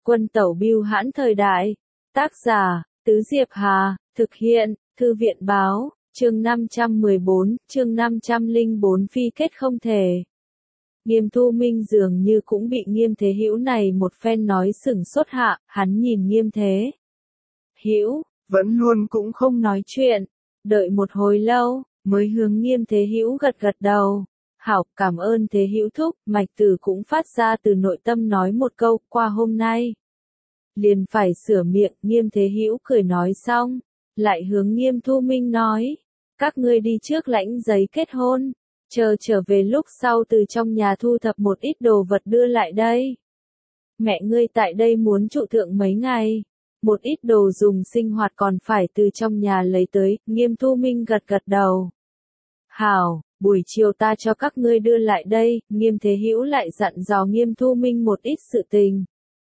Quân tẩu bưu hãn thời đại. Tác giả, Tứ Diệp Hà, thực hiện, Thư viện báo, chương 514, chương 504 phi kết không thể. Nghiêm Thu Minh dường như cũng bị Nghiêm Thế Hữu này một phen nói sửng sốt hạ, hắn nhìn Nghiêm Thế Hữu, vẫn luôn cũng không nói chuyện, đợi một hồi lâu, mới hướng Nghiêm Thế Hữu gật gật đầu. Hảo, cảm ơn Thế Hữu thúc, Mạch Tử cũng phát ra từ nội tâm nói một câu, qua hôm nay liền phải sửa miệng. Nghiêm Thế Hữu cười nói xong, lại hướng Nghiêm Thu Minh nói, các ngươi đi trước lãnh giấy kết hôn, chờ trở về lúc sau từ trong nhà thu thập một ít đồ vật đưa lại đây. Mẹ ngươi tại đây muốn trụ thượng mấy ngày, một ít đồ dùng sinh hoạt còn phải từ trong nhà lấy tới. Nghiêm Thu Minh gật gật đầu. Hảo, buổi chiều ta cho các ngươi đưa lại đây. Nghiêm Thế Hữu lại dặn dò Nghiêm Thu Minh một ít sự tình.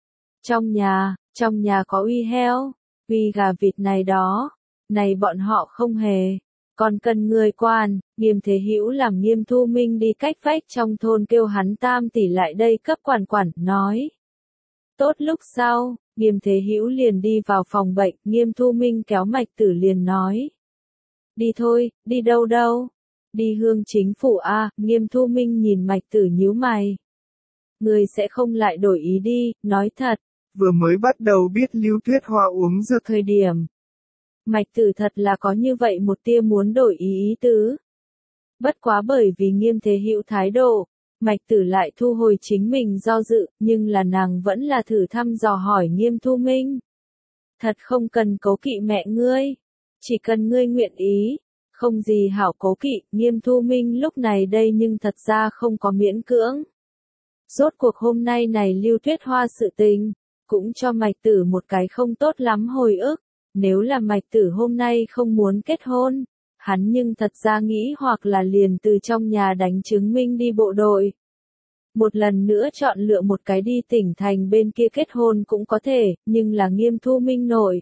Trong nhà có uy heo, uy gà vịt này đó, này bọn họ không hề, còn cần người quan. Nghiêm Thế Hữu làm Nghiêm Thu Minh đi cách vách trong thôn kêu hắn tam tỷ lại đây cấp quản, nói. Tốt, lúc sau, Nghiêm Thế Hữu liền đi vào phòng bệnh. Nghiêm Thu Minh kéo Mạch Tử liền nói. Đi thôi, đi đâu? Đi Hương Chính Phủ a. Nghiêm Thu Minh nhìn Mạch Tử nhíu mày. Người sẽ không lại đổi ý đi, nói thật. Vừa mới bắt đầu biết Lưu Tuyết Hoa uống dược thời điểm, Mạch Tử thật là có như vậy một tia muốn đổi ý tứ. Bất quá bởi vì Nghiêm Thế Hữu thái độ, Mạch Tử lại thu hồi chính mình do dự, nhưng là nàng vẫn là thử thăm dò hỏi Nghiêm Thu Minh. Thật không cần cố kỵ mẹ ngươi, chỉ cần ngươi nguyện ý, không gì hảo cố kỵ. Nghiêm Thu Minh lúc này đây nhưng thật ra không có miễn cưỡng. Rốt cuộc hôm nay này Lưu Tuyết Hoa sự tình, cũng cho Mạch Tử một cái không tốt lắm hồi ức. Nếu là Mạch Tử hôm nay không muốn kết hôn, hắn nhưng thật ra nghĩ hoặc là liền từ trong nhà đánh chứng minh đi bộ đội. Một lần nữa chọn lựa một cái đi tỉnh thành bên kia kết hôn cũng có thể, nhưng là Nghiêm Thu Minh nội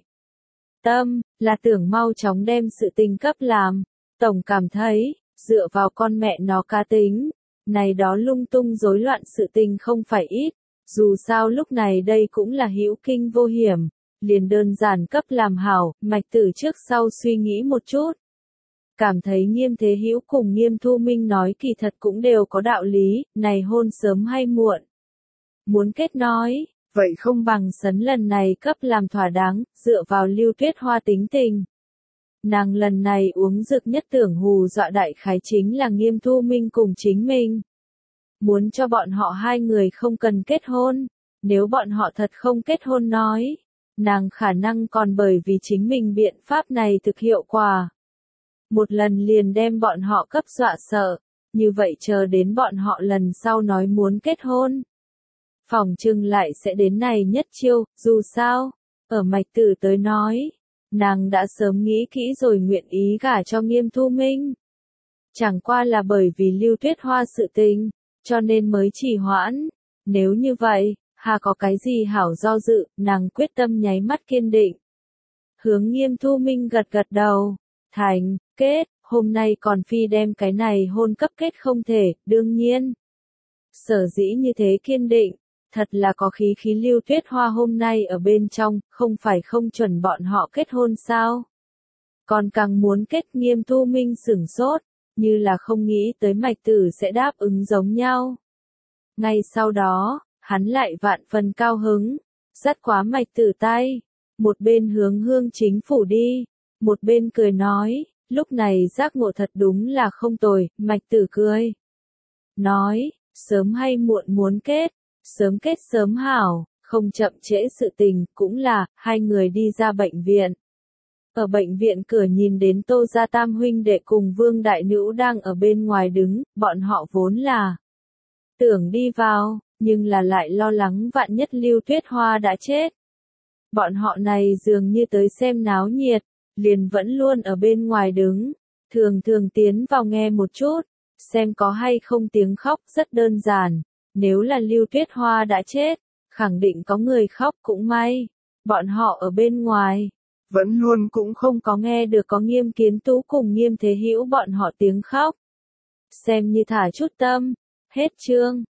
tâm, là tưởng mau chóng đem sự tình cấp làm. Tổng cảm thấy, dựa vào con mẹ nó cá tính, này đó lung tung rối loạn sự tình không phải ít. Dù sao lúc này đây cũng là hữu kinh vô hiểm, liền đơn giản cấp làm hảo. Mạch Tử trước sau suy nghĩ một chút, cảm thấy Nghiêm Thế Hữu cùng Nghiêm Thu Minh nói kỳ thật cũng đều có đạo lý. Này hôn sớm hay muộn, muốn kết nói, vậy không bằng sấn lần này cấp làm thỏa đáng. Dựa vào Lưu Tuyết Hoa tính tình, nàng lần này uống dược nhất tưởng hù dọa đại khái chính là Nghiêm Thu Minh cùng chính mình. Muốn cho bọn họ hai người không cần kết hôn, nếu bọn họ thật không kết hôn nói, nàng khả năng còn bởi vì chính mình biện pháp này thực hiệu quả. Một lần liền đem bọn họ cấp dọa sợ, như vậy chờ đến bọn họ lần sau nói muốn kết hôn, phỏng chừng lại sẽ đến này nhất chiêu. Dù sao, ở Mạch Tử tới nói, nàng đã sớm nghĩ kỹ rồi nguyện ý gả cho Nghiêm Thu Minh. Chẳng qua là bởi vì Lưu Tuyết Hoa sự tình, cho nên mới trì hoãn. Nếu như vậy, hà có cái gì hảo do dự. Nàng quyết tâm nháy mắt kiên định, hướng Nghiêm Thu Minh gật gật đầu. Thành, kết, hôm nay còn phi đem cái này hôn cấp kết không thể. Đương nhiên, sở dĩ như thế kiên định, thật là có khí Lưu Tuyết Hoa hôm nay ở bên trong, không phải không chuẩn bọn họ kết hôn sao? Còn càng muốn kết. Nghiêm Thu Minh sửng sốt, như là không nghĩ tới Mạch Tử sẽ đáp ứng giống nhau. Ngay sau đó, hắn lại vạn phần cao hứng, dắt quá Mạch Tử tay, một bên hướng Hương Chính Phủ đi, một bên cười nói, lúc này giác ngộ thật đúng là không tồi. Mạch Tử cười, nói, sớm hay muộn muốn kết, sớm kết sớm hảo, không chậm trễ sự tình. Cũng là, hai người đi ra bệnh viện. Ở bệnh viện cửa nhìn đến Tô gia tam huynh đệ cùng Vương đại nữ đang ở bên ngoài đứng. Bọn họ vốn là tưởng đi vào, nhưng là lại lo lắng vạn nhất Lưu Tuyết Hoa đã chết. Bọn họ này dường như tới xem náo nhiệt, liền vẫn luôn ở bên ngoài đứng, thường tiến vào nghe một chút, xem có hay không tiếng khóc. Rất đơn giản, nếu là Lưu Tuyết Hoa đã chết, khẳng định có người khóc cũng may. Bọn họ ở bên ngoài, vẫn luôn cũng không có nghe được có Nghiêm Kiến Tú cùng Nghiêm Thế Hữu bọn họ tiếng khóc. Xem như thả chút tâm. Hết chương.